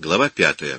Глава 5.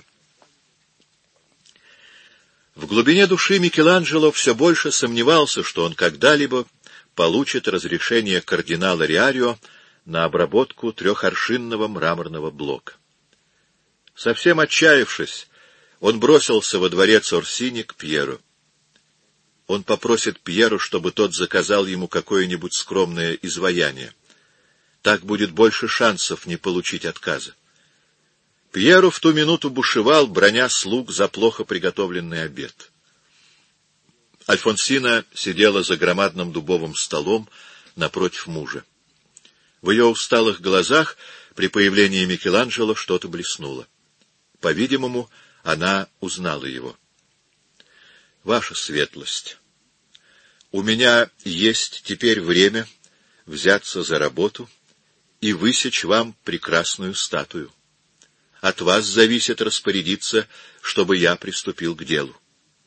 В глубине души Микеланджело все больше сомневался, что он когда-либо получит разрешение кардинала Риарио на обработку трехаршинного мраморного блока. Совсем отчаявшись, он бросился во дворец Орсини к Пьеру. Он попросит Пьеру, чтобы тот заказал ему какое-нибудь скромное изваяние. Так будет больше шансов не получить отказа. Пьеру в ту минуту бушевал, браня слуг за плохо приготовленный обед. Альфонсина сидела за громадным дубовым столом напротив мужа. В ее усталых глазах при появлении Микеланджело что-то блеснуло. По-видимому, она узнала его. — Ваша светлость, у меня есть теперь время взяться за работу и высечь вам прекрасную статую. От вас зависит распорядиться, чтобы я приступил к делу.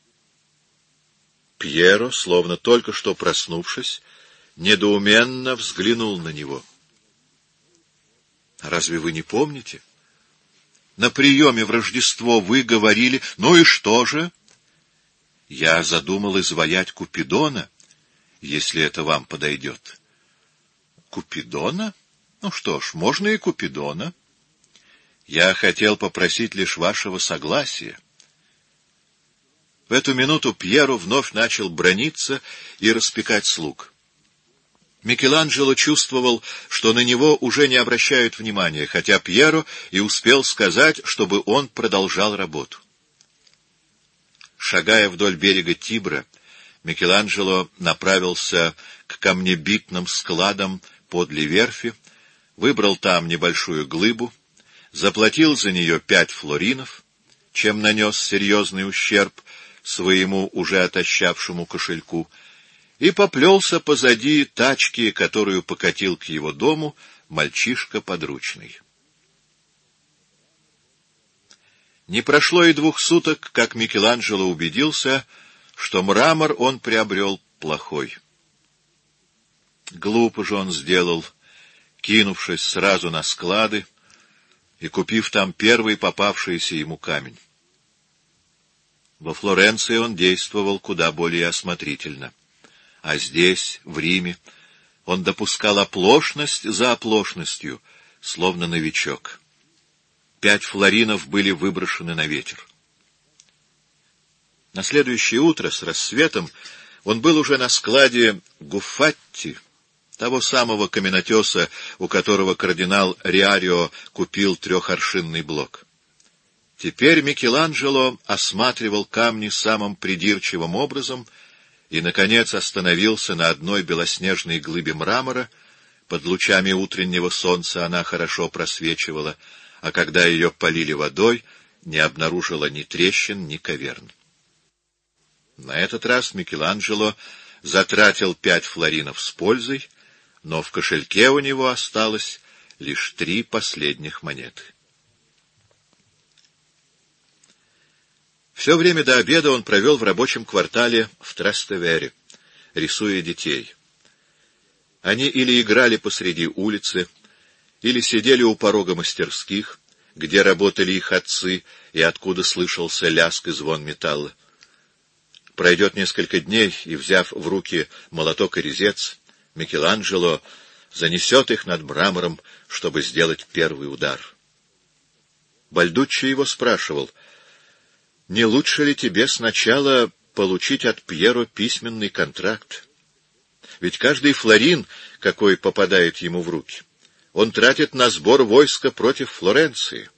Пьеро, словно только что проснувшись, недоуменно взглянул на него. — Разве вы не помните? На приеме в Рождество вы говорили... Ну и что же? Я задумал изваять Купидона, если это вам подойдет. Купидона? Ну что ж, можно и Купидона. Я хотел попросить лишь вашего согласия. В эту минуту Пьеро вновь начал браниться и распекать слуг. Микеланджело чувствовал, что на него уже не обращают внимания, хотя Пьеро и успел сказать, чтобы он продолжал работу. Шагая вдоль берега Тибра, Микеланджело направился к камнебитным складам подле верфи, выбрал там небольшую глыбу, заплатил за нее 5 флоринов, чем нанес серьезный ущерб своему уже отощавшему кошельку, и поплелся позади тачки, которую покатил к его дому мальчишка подручный. Не прошло и 2 суток, как Микеланджело убедился, что мрамор он приобрел плохой. Глупо же он сделал, кинувшись сразу на склады и купив там первый попавшийся ему камень. Во Флоренции он действовал куда более осмотрительно, а здесь, в Риме, он допускал оплошность за оплошностью, словно новичок. 5 флоринов были выброшены на ветер. На следующее утро с рассветом он был уже на складе Гуффатти, того самого каменотеса, у которого кардинал Риарио купил трехаршинный блок. Теперь Микеланджело осматривал камни самым придирчивым образом и, наконец, остановился на одной белоснежной глыбе мрамора. Под лучами утреннего солнца она хорошо просвечивала, а когда ее полили водой, не обнаружила ни трещин, ни каверн. На этот раз Микеланджело затратил 5 флоринов с пользой, но в кошельке у него осталось лишь 3 последних монеты. Все время до обеда он провел в рабочем квартале в Трастевере, рисуя детей. Они или играли посреди улицы, или сидели у порога мастерских, где работали их отцы и откуда слышался лязг и звон металла. Пройдет несколько дней, и, взяв в руки молоток и резец, Микеланджело занесет их над мрамором, чтобы сделать первый удар. Бальдуччи его спрашивал: «Не лучше ли тебе сначала получить от Пьеро письменный контракт? Ведь каждый флорин, какой попадает ему в руки, он тратит на сбор войска против Флоренции».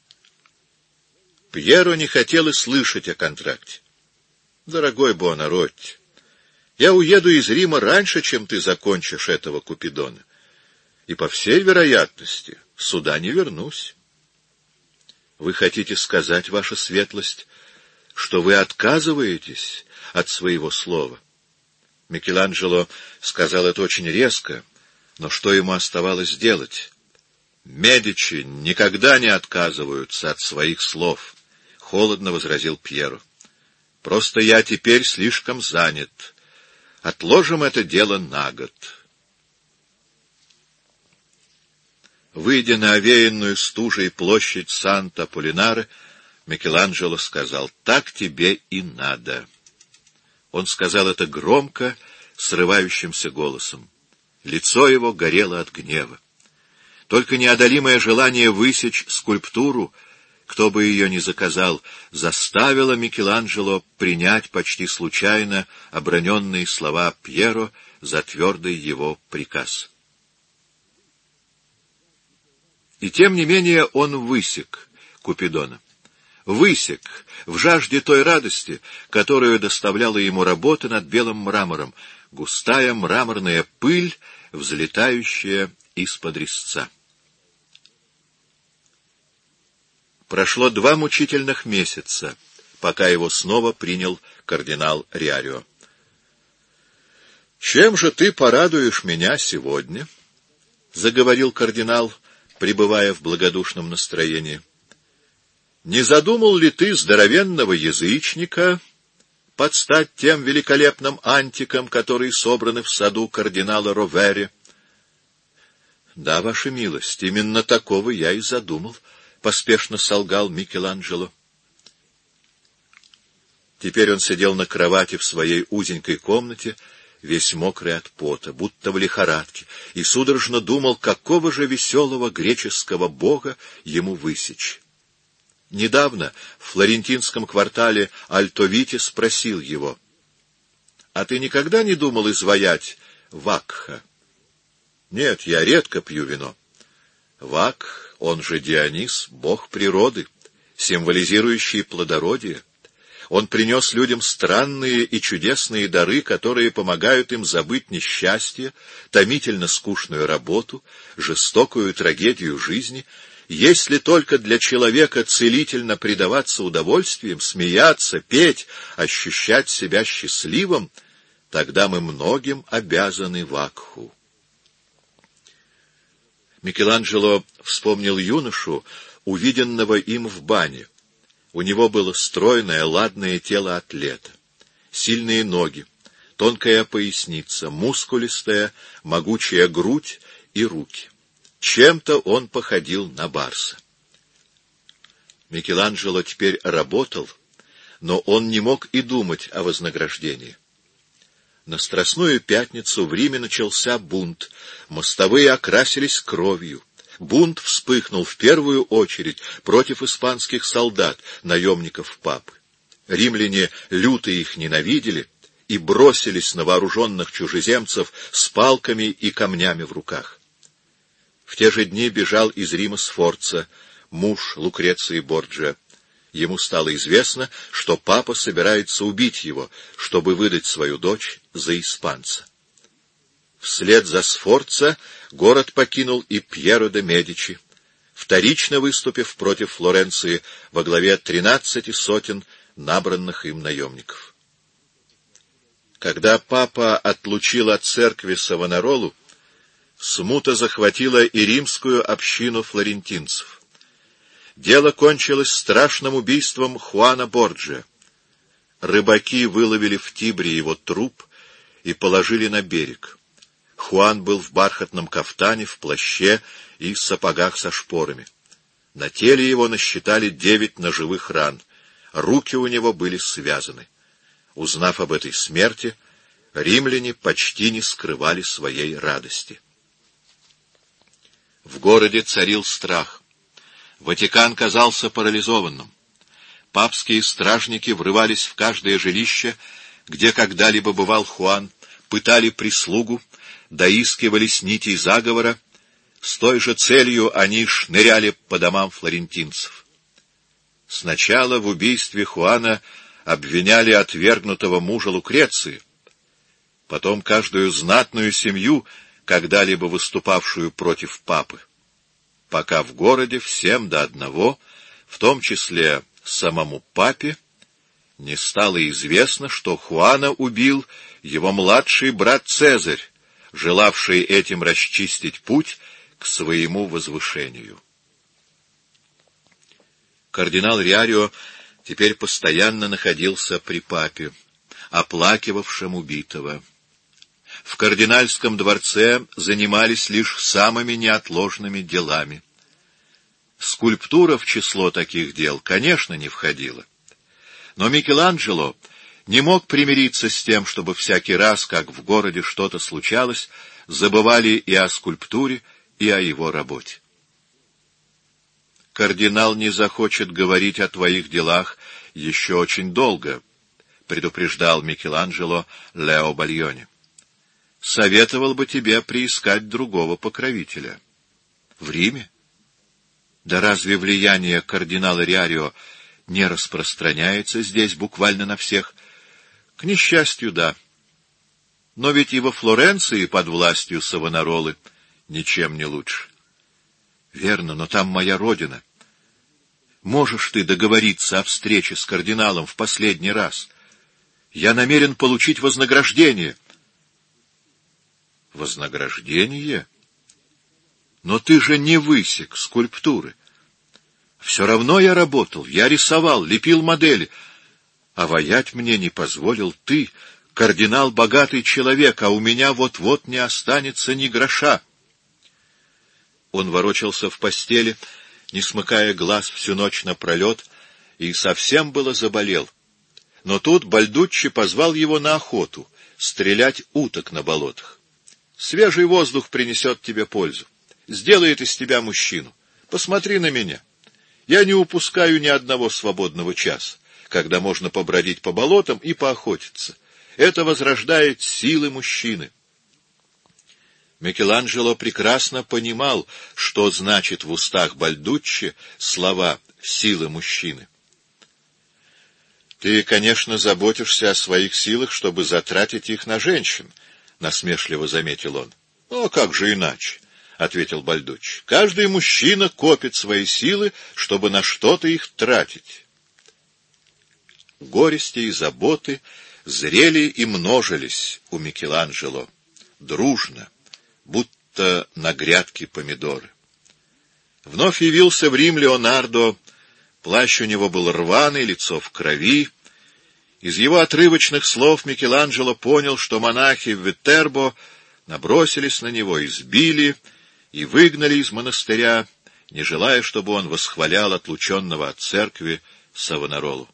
Пьеро не хотел и слышать о контракте. «Дорогой Буонаротти, я уеду из Рима раньше, чем ты закончишь этого Купидона, и, по всей вероятности, сюда не вернусь». «Вы хотите сказать, ваша светлость, что вы отказываетесь от своего слова?» Микеланджело сказал это очень резко, но что ему оставалось делать? «Медичи никогда не отказываются от своих слов», — холодно возразил Пьеро. «Просто я теперь слишком занят. Отложим это дело на год». Выйдя на овеянную стужей площадь Санта-Полинаре, Микеланджело сказал: «Так тебе и надо». Он сказал это громко, срывающимся голосом. Лицо его горело от гнева. Только неодолимое желание высечь скульптуру, кто бы ее ни заказал, заставило Микеланджело принять почти случайно оброненные слова Пьеро за твердый его приказ. И тем не менее он высек Купидона. Высек в жажде той радости, которую доставляла ему работа над белым мрамором, густая мраморная пыль, взлетающая из-под резца. Прошло 2 мучительных месяца, пока его снова принял кардинал Риарио. «Чем же ты порадуешь меня сегодня?» — заговорил кардинал, пребывая в благодушном настроении. «Не задумал ли ты здоровенного язычника под стать тем великолепным антикам, которые собраны в саду кардинала Ровери?» «Да, ваша милость, именно такого я и задумал», — поспешно солгал Микеланджело. Теперь он сидел на кровати в своей узенькой комнате, весь мокрый от пота, будто в лихорадке, и судорожно думал, какого же веселого греческого бога ему высечь. Недавно в флорентинском квартале Альтовите спросил его: «А ты никогда не думал изваять Вакха?» «Нет, я редко пью вино». Вакх, он же Дионис, бог природы, символизирующий плодородие. Он принес людям странные и чудесные дары, которые помогают им забыть несчастье, томительно скучную работу, жестокую трагедию жизни. Если только для человека целительно предаваться удовольствиям, смеяться, петь, ощущать себя счастливым, тогда мы многим обязаны Вакху. Микеланджело вспомнил юношу, увиденного им в бане. У него было стройное, ладное тело атлета, сильные ноги, тонкая поясница, мускулистая, могучая грудь и руки. Чем-то он походил на барса. Микеланджело теперь работал, но он не мог и думать о вознаграждении. На Страстную пятницу в Риме начался бунт, мостовые окрасились кровью. Бунт вспыхнул в первую очередь против испанских солдат, наемников папы. Римляне люто их ненавидели и бросились на вооруженных чужеземцев с палками и камнями в руках. В те же дни бежал из Рима Сфорца, муж Лукреции Борджиа. Ему стало известно, что папа собирается убить его, чтобы выдать свою дочь за испанца. Вслед за Сфорца город покинул и Пьеро де Медичи, вторично выступив против Флоренции во главе 13 сотен набранных им наемников. Когда папа отлучил от церкви Савонаролу, смута захватила и римскую общину флорентинцев. Дело кончилось страшным убийством Хуана Борджиа. Рыбаки выловили в Тибре его труп и положили на берег. Хуан был в бархатном кафтане, в плаще и сапогах со шпорами. На теле его насчитали 9 ножевых ран. Руки у него были связаны. Узнав об этой смерти, римляне почти не скрывали своей радости. В городе царил страх. Ватикан казался парализованным. Папские стражники врывались в каждое жилище, где когда-либо бывал Хуан, пытали прислугу, доискивались нитей заговора. С той же целью они шныряли по домам флорентинцев. Сначала в убийстве Хуана обвиняли отвергнутого мужа Лукреции, потом каждую знатную семью, когда-либо выступавшую против папы, пока в городе всем до одного, в том числе самому папе, не стало известно, что Хуана убил его младший брат Цезарь, желавший этим расчистить путь к своему возвышению. Кардинал Риарио теперь постоянно находился при папе, оплакивавшем убитого. в кардинальском дворце занимались лишь самыми неотложными делами. Скульптура в число таких дел, конечно, не входила. Но Микеланджело не мог примириться с тем, чтобы всякий раз, как в городе что-то случалось, забывали и о скульптуре, и о его работе. «Кардинал не захочет говорить о твоих делах еще очень долго», — предупреждал Микеланджело Лео Бальони. «Советовал бы тебе приискать другого покровителя». «В Риме? Да разве влияние кардинала Риарио не распространяется здесь буквально на всех?» «К несчастью, да. Но ведь и во Флоренции под властью Савонаролы ничем не лучше». «Верно, но там моя родина. Можешь ты договориться о встрече с кардиналом в последний раз? Я намерен получить вознаграждение». «Вознаграждение? Но ты же не высек скульптуры. Все равно я работал, я рисовал, лепил модели, а воять мне не позволил ты, кардинал богатый человек, а у меня вот-вот не останется ни гроша». Он ворочался в постели, не смыкая глаз всю ночь напролет, и совсем было заболел. Но тут Бальдуччи позвал его на охоту, стрелять уток на болотах. «Свежий воздух принесет тебе пользу, сделает из тебя мужчину. Посмотри на меня. Я не упускаю ни одного свободного часа, когда можно побродить по болотам и поохотиться. Это возрождает силы мужчины». Микеланджело прекрасно понимал, что значит в устах Бальдуччи слова «силы мужчины». «Ты, конечно, заботишься о своих силах, чтобы затратить их на женщин», — насмешливо заметил он. «Ну, как же иначе?» — ответил Бальдуччи. «Каждый мужчина копит свои силы, чтобы на что-то их тратить». Горести и заботы зрели и множились у Микеланджело, дружно, будто на грядке помидоры. Вновь явился в Рим Леонардо, плащ у него был рваный, лицо в крови. Из его отрывочных слов Микеланджело понял, что монахи в Витербо набросились на него, избили и выгнали из монастыря, не желая, чтобы он восхвалял отлученного от церкви Савонаролу.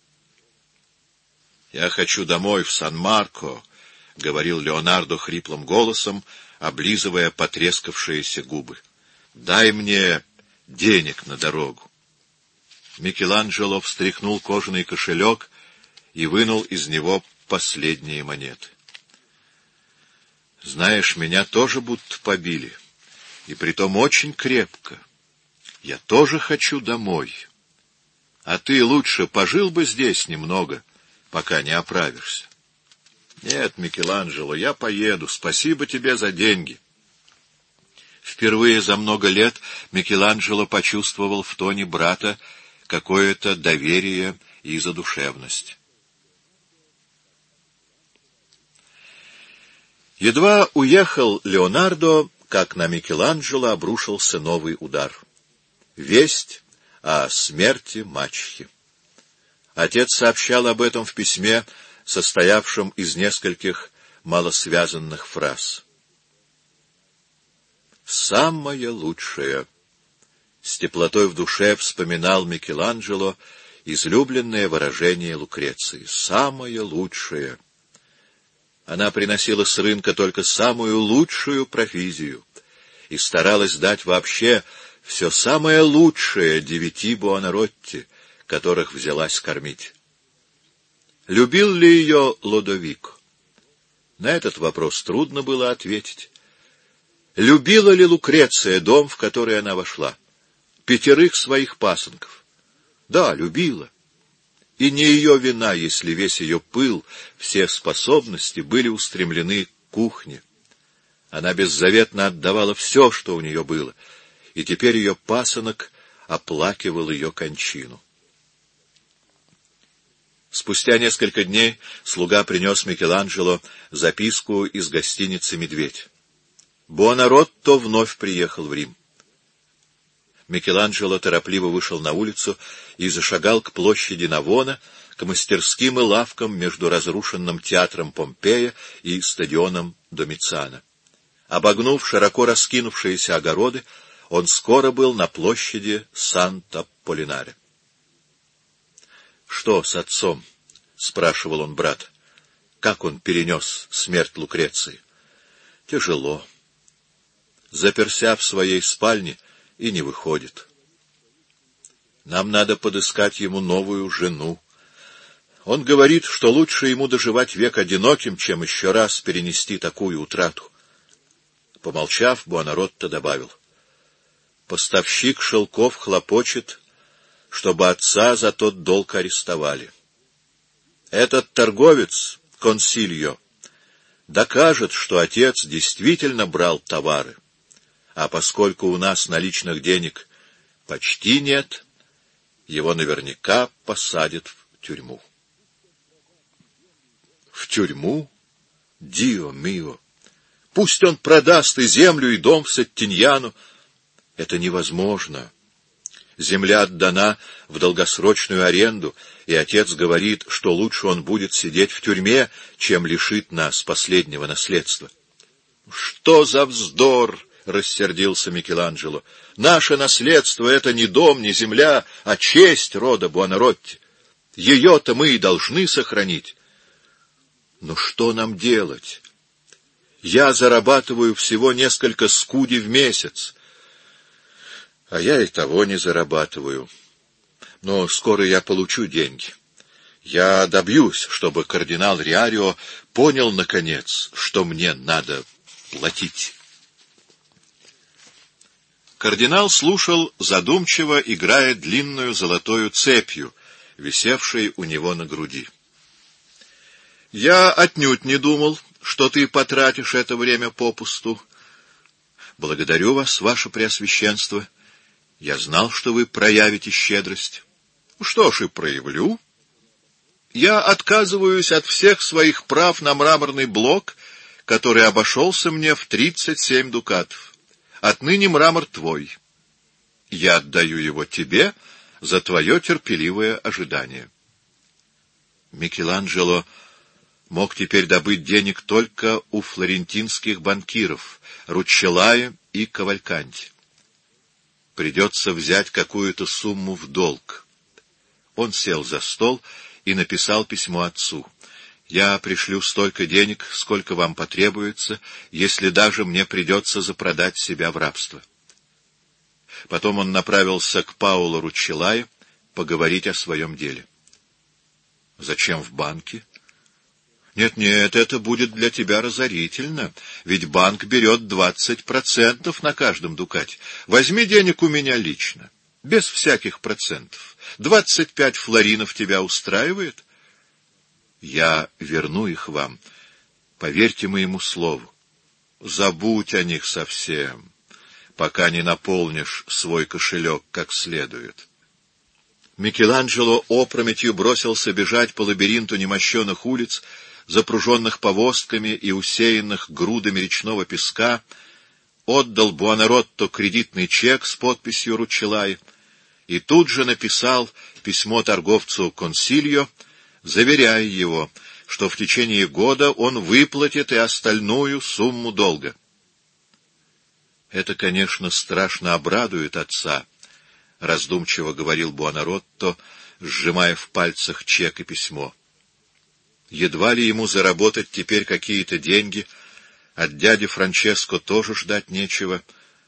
«Я хочу домой, в Сан-Марко», — говорил Леонардо хриплым голосом, облизывая потрескавшиеся губы. «Дай мне денег на дорогу». Микеланджело встряхнул кожаный кошелек и вынул из него последние монеты. «Знаешь, меня тоже будто побили, и притом очень крепко. Я тоже хочу домой. А ты лучше пожил бы здесь немного, пока не оправишься». «Нет, Микеланджело, я поеду. Спасибо тебе за деньги». Впервые за много лет Микеланджело почувствовал в тоне брата какое-то доверие и задушевность. Едва уехал Леонардо, как на Микеланджело обрушился новый удар. Весть о смерти мачехи. Отец сообщал об этом в письме, состоявшем из нескольких малосвязанных фраз. «Самое лучшее», — с теплотой в душе вспоминал Микеланджело излюбленное выражение Лукреции. «Самое лучшее». Она приносила с рынка только самую лучшую провизию и старалась дать вообще все самое лучшее 9 Буонаротти, которых взялась кормить. Любил ли ее Лодовико? На этот вопрос трудно было ответить. Любила ли Лукреция дом, в который она вошла? 5 своих пасынков? Да, любила. И не ее вина, если весь ее пыл, все способности были устремлены к кухне. Она беззаветно отдавала все, что у нее было, и теперь ее пасынок оплакивал ее кончину. Спустя несколько дней слуга принес Микеланджело записку из гостиницы «Медведь». Буонаротто вновь приехал в Рим. Микеланджело торопливо вышел на улицу и зашагал к площади Навона, к мастерским и лавкам между разрушенным театром Помпея и стадионом Домициана. Обогнув широко раскинувшиеся огороды, он скоро был на площади Санта-Полинаре. — Что с отцом? — спрашивал он брата. — Как он перенес смерть Лукреции? — Тяжело. Заперся в своей спальне и не выходит. Нам надо подыскать ему новую жену. Он говорит, что лучше ему доживать век одиноким, чем еще раз перенести такую утрату. Помолчав, Буонаротто добавил: поставщик шелков хлопочет, чтобы отца за тот долг арестовали. Этот торговец, Консильо, докажет, что отец действительно брал товары, а поскольку у нас наличных денег почти нет, его наверняка посадят в тюрьму. В тюрьму? Дио мио! Пусть он продаст и землю, и дом в Сеттиньяну. Это невозможно. Земля отдана в долгосрочную аренду, и отец говорит, что лучше он будет сидеть в тюрьме, чем лишит нас последнего наследства. — Что за вздор! — рассердился Микеланджело. — Наше наследство — это не дом, не земля, а честь рода Буонаротти. Ее-то мы и должны сохранить. Но что нам делать? Я зарабатываю всего несколько скуди в месяц, а я и того не зарабатываю. Но скоро я получу деньги. Я добьюсь, чтобы кардинал Риарио понял, наконец, что мне надо платить. Кардинал слушал, задумчиво играя длинную золотою цепью, висевшей у него на груди. — Я отнюдь не думал, что ты потратишь это время попусту. Благодарю вас, ваше преосвященство. Я знал, что вы проявите щедрость. Что ж, и проявлю. Я отказываюсь от всех своих прав на мраморный блок, который обошелся мне в 37 дукатов. Отныне мрамор твой. Я отдаю его тебе за твое терпеливое ожидание. Микеланджело мог теперь добыть денег только у флорентинских банкиров Руччеллаи и Кавальканти. Придется взять какую-то сумму в долг. Он сел за стол и написал письмо отцу. «Я пришлю столько денег, сколько вам потребуется, если даже мне придется запродать себя в рабство». Потом он направился к Паоло Руччеллаи поговорить о своем деле. «Зачем в банке?» «Нет, это будет для тебя разорительно, ведь банк берет 20% на каждом дукате. Возьми денег у меня лично, без всяких процентов. 25 флоринов тебя устраивает?» «Я верну их вам, поверьте моему слову. Забудь о них совсем, пока не наполнишь свой кошелек как следует». Микеланджело опрометью бросился бежать по лабиринту немощеных улиц, запруженных повозками и усеянных грудами речного песка, отдал Буонаротто кредитный чек с подписью Руччеллаи и тут же написал письмо торговцу Консильо, заверяя его, что в течение года он выплатит и остальную сумму долга. «Это, конечно, страшно обрадует отца», — раздумчиво говорил Буонаротто, сжимая в пальцах чек и письмо. «Едва ли ему заработать теперь какие-то деньги, от дяди Франческо тоже ждать нечего.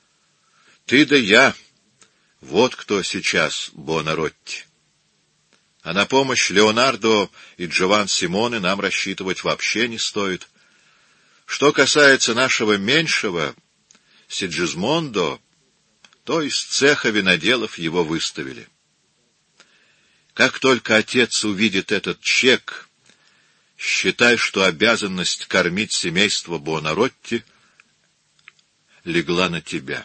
Ты да я — вот кто сейчас Буонаротти. А на помощь Леонардо и Джован Симоне нам рассчитывать вообще не стоит. Что касается нашего меньшего, Сиджизмондо, то из цеха виноделов его выставили. Как только отец увидит этот чек, считай, что обязанность кормить семейство Буонаротти легла на тебя».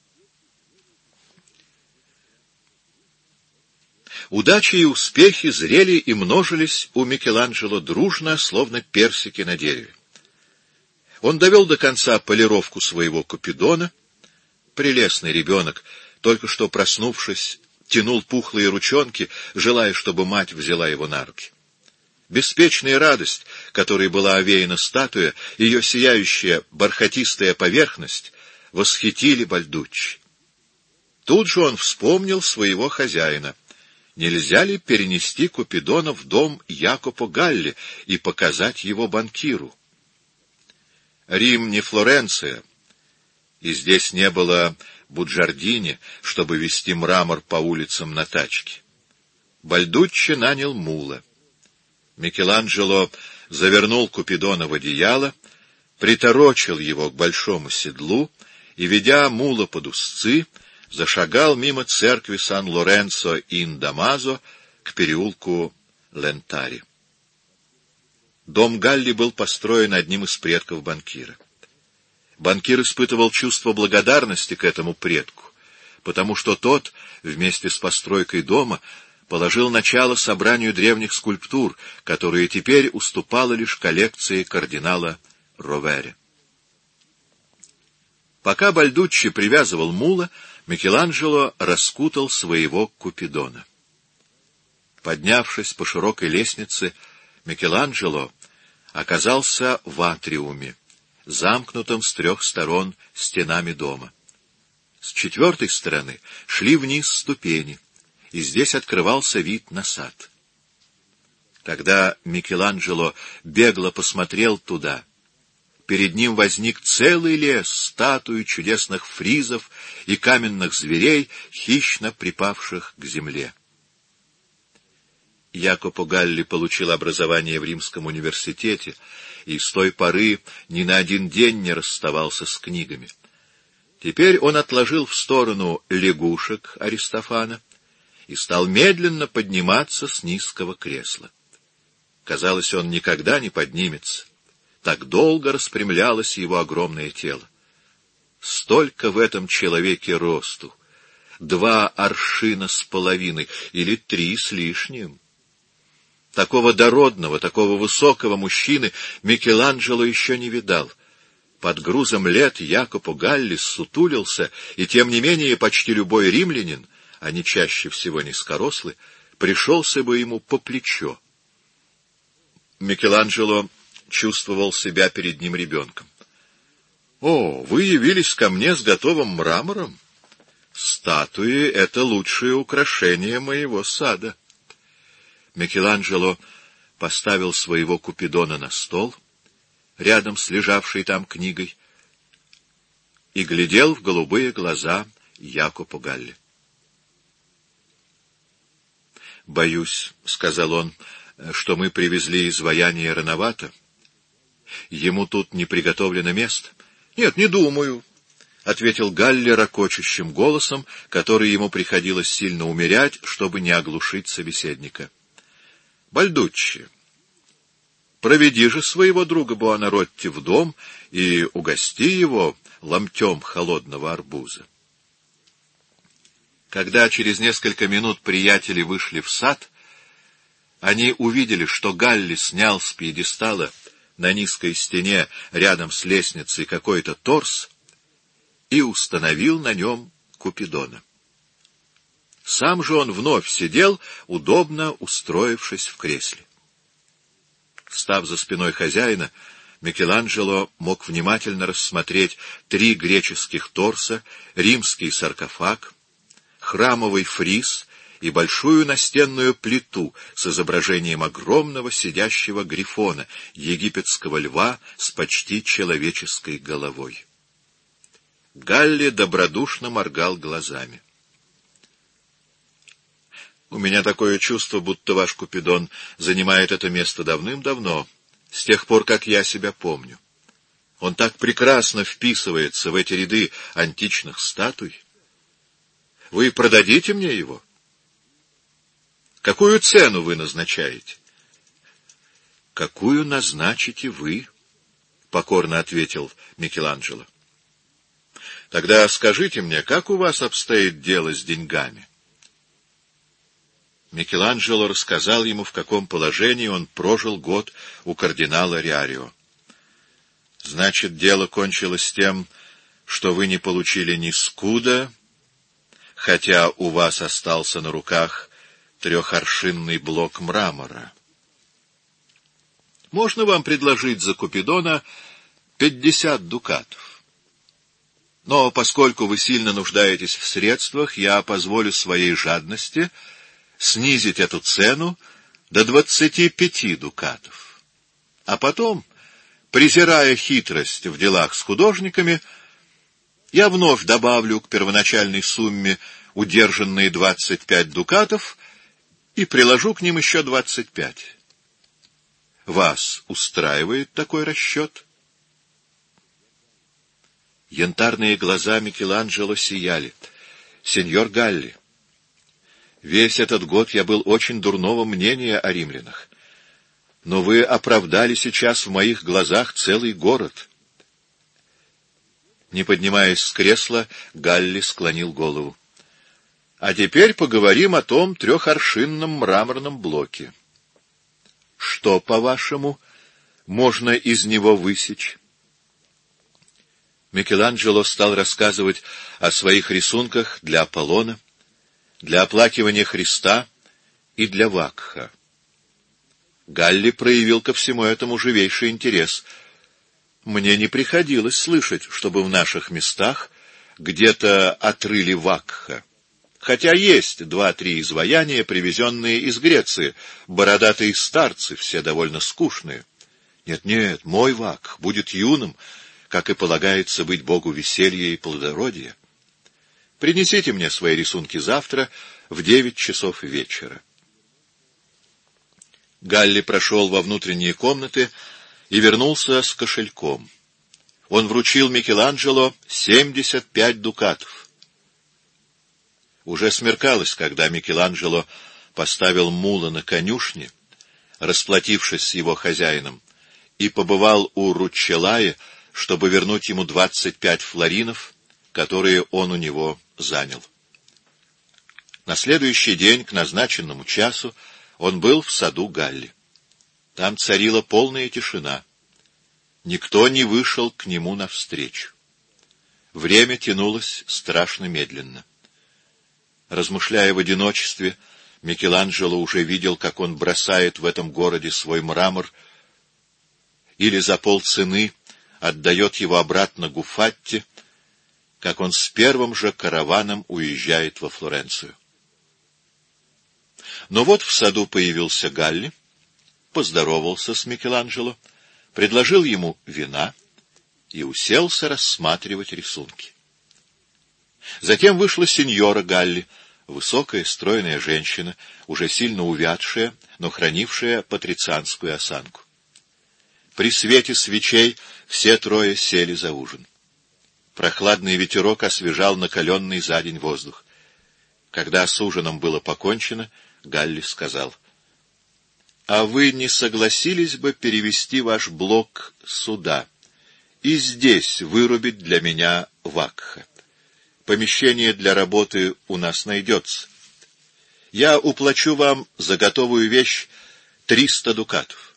Удачи и успехи зрели и множились у Микеланджело дружно, словно персики на дереве. Он довел до конца полировку своего Купидона. Прелестный ребенок, только что проснувшись, тянул пухлые ручонки, желая, чтобы мать взяла его на руки. Беспечная радость, которой была овеяна статуя, ее сияющая бархатистая поверхность восхитили Бальдуччи. Тут же он вспомнил своего хозяина. Нельзя ли перенести Купидона в дом Якопо Галли и показать его банкиру? Рим не Флоренция, и здесь не было Буджардини, чтобы везти мрамор по улицам на тачке. Бальдуччи нанял мула. Микеланджело завернул Купидона в одеяло, приторочил его к большому седлу и, ведя мула под узцы, зашагал мимо церкви Сан-Лоренцо-ин-Дамазо к переулку Лентари. Дом Галли был построен одним из предков банкира. Банкир испытывал чувство благодарности к этому предку, потому что тот, вместе с постройкой дома, положил начало собранию древних скульптур, которые теперь уступала лишь коллекции кардинала Ровери. Пока Бальдуччи привязывал мула, Микеланджело раскутал своего Купидона. Поднявшись по широкой лестнице, Микеланджело оказался в атриуме, замкнутом с 3 сторон стенами дома. С 4 стороны шли вниз ступени, и здесь открывался вид на сад. Когда Микеланджело бегло посмотрел туда, перед ним возник целый лес статуй чудесных фризов и каменных зверей, хищно припавших к земле. Якопо Галли получил образование в Римском университете и с той поры ни на один день не расставался с книгами. Теперь он отложил в сторону лягушек Аристофана и стал медленно подниматься с низкого кресла. Казалось, он никогда не поднимется. Так долго распрямлялось его огромное тело. Столько в этом человеке росту. 2 аршина с половиной или 3 с лишним. Такого дородного, такого высокого мужчины Микеланджело еще не видал. Под грузом лет Якопо Галли ссутулился, и тем не менее почти любой римлянин, они чаще всего низкорослы, пришелся бы ему по плечо. Микеланджело чувствовал себя перед ним ребенком. — О, вы явились ко мне с готовым мрамором? Статуи — это лучшее украшение моего сада. Микеланджело поставил своего Купидона на стол, рядом с лежавшей там книгой, и глядел в голубые глаза Якопо Галли. — Боюсь, — сказал он, — что мы привезли изваяние рановато. Ему тут не приготовлено место. — Нет, не думаю, — ответил Галли ракочущим голосом, который ему приходилось сильно умерять, чтобы не оглушить собеседника. — Бальдуччи, проведи же своего друга Буонаротти в дом и угости его ломтем холодного арбуза. Когда через несколько минут приятели вышли в сад, они увидели, что Галли снял с пьедестала на низкой стене рядом с лестницей какой-то торс и установил на нем Купидона. Сам же он вновь сидел, удобно устроившись в кресле. Став за спиной хозяина, Микеланджело мог внимательно рассмотреть 3 греческих торса, римский саркофаг, храмовый фриз и большую настенную плиту с изображением огромного сидящего грифона, египетского льва с почти человеческой головой. Галли добродушно моргал глазами. — У меня такое чувство, будто ваш Купидон занимает это место давным-давно, с тех пор, как я себя помню. Он так прекрасно вписывается в эти ряды античных статуй. Вы продадите мне его? Какую цену вы назначаете? — Какую назначите вы? — покорно ответил Микеланджело. — Тогда скажите мне, как у вас обстоит дело с деньгами? Микеланджело рассказал ему, в каком положении он прожил год у кардинала Риарио. — Значит, дело кончилось тем, что вы не получили ни скуда, хотя у вас остался на руках 3-аршинный блок мрамора. Можно вам предложить за Купидона 50 дукатов. Но поскольку вы сильно нуждаетесь в средствах, я позволю своей жадности снизить эту цену до 25 дукатов. А потом, презирая хитрость в делах с художниками, я вновь добавлю к первоначальной сумме удержанные 25 дукатов и приложу к ним еще 25. Вас устраивает такой расчет? Янтарные глаза Микеланджело сияли. Сеньор Галли, весь этот год я был очень дурного мнения о римлянах. Но вы оправдали сейчас в моих глазах целый город. Не поднимаясь с кресла, Галли склонил голову. А теперь поговорим о том 3-аршинном мраморном блоке. Что, по-вашему, можно из него высечь? Микеланджело стал рассказывать о своих рисунках для Аполлона, для оплакивания Христа и для Вакха. Галли проявил ко всему этому живейший интерес. Мне не приходилось слышать, чтобы в наших местах где-то отрыли Вакха. Хотя есть 2-3 изваяния, привезенные из Греции, бородатые старцы, все довольно скучные. Нет, мой Вакх будет юным, как и полагается быть богу веселья и плодородия. Принесите мне свои рисунки завтра в 9 часов вечера. Галли прошел во внутренние комнаты и вернулся с кошельком. Он вручил Микеланджело 75 дукатов. Уже смеркалось, когда Микеланджело поставил мула на конюшне, расплатившись с его хозяином, и побывал у Руччеллаи, чтобы вернуть ему 25 флоринов, которые он у него занял. На следующий день, к назначенному часу, он был в саду Галли. Там царила полная тишина. Никто не вышел к нему навстречу. Время тянулось страшно медленно. Размышляя в одиночестве, Микеланджело уже видел, как он бросает в этом городе свой мрамор или за полцены отдает его обратно Гуфатти, как он с первым же караваном уезжает во Флоренцию. Но вот в саду появился Галли, поздоровался с Микеланджело, предложил ему вина и уселся рассматривать рисунки. Затем вышла сеньора Галли, высокая, стройная женщина, уже сильно увядшая, но хранившая патрицианскую осанку. При свете свечей все трое сели за ужин. Прохладный ветерок освежал накаленный за день воздух. Когда с ужином было покончено, Галли сказал: «А вы не согласились бы перевести ваш блок сюда и здесь вырубить для меня Вакха? Помещение для работы у нас найдется. Я уплачу вам за готовую вещь 300 дукатов».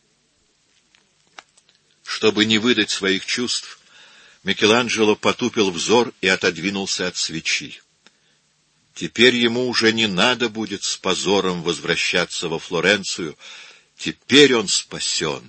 Чтобы не выдать своих чувств, Микеланджело потупил взор и отодвинулся от свечи. Теперь ему уже не надо будет с позором возвращаться во Флоренцию. Теперь он спасен.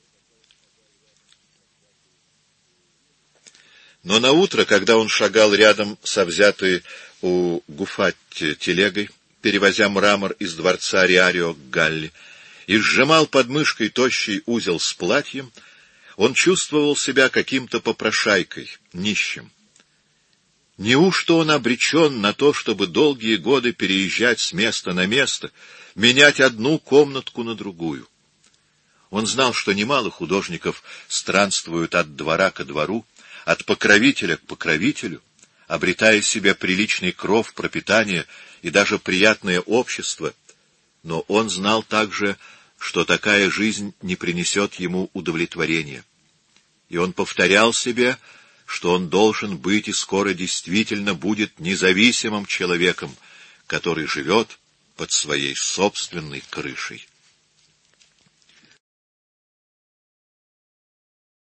Но наутро, когда он шагал рядом со взятой у Гуфатти телегой, перевозя мрамор из дворца Риарио к Галли, и сжимал под мышкой тощий узел с платьем, он чувствовал себя каким-то попрошайкой, нищим. Неужто он обречен на то, чтобы долгие годы переезжать с места на место, менять одну комнатку на другую? Он знал, что немало художников странствуют от двора ко двору, от покровителя к покровителю, обретая себе приличный кров, пропитание и даже приятное общество, но он знал также, что такая жизнь не принесет ему удовлетворения. И он повторял себе, что он должен быть и скоро действительно будет независимым человеком, который живет под своей собственной крышей.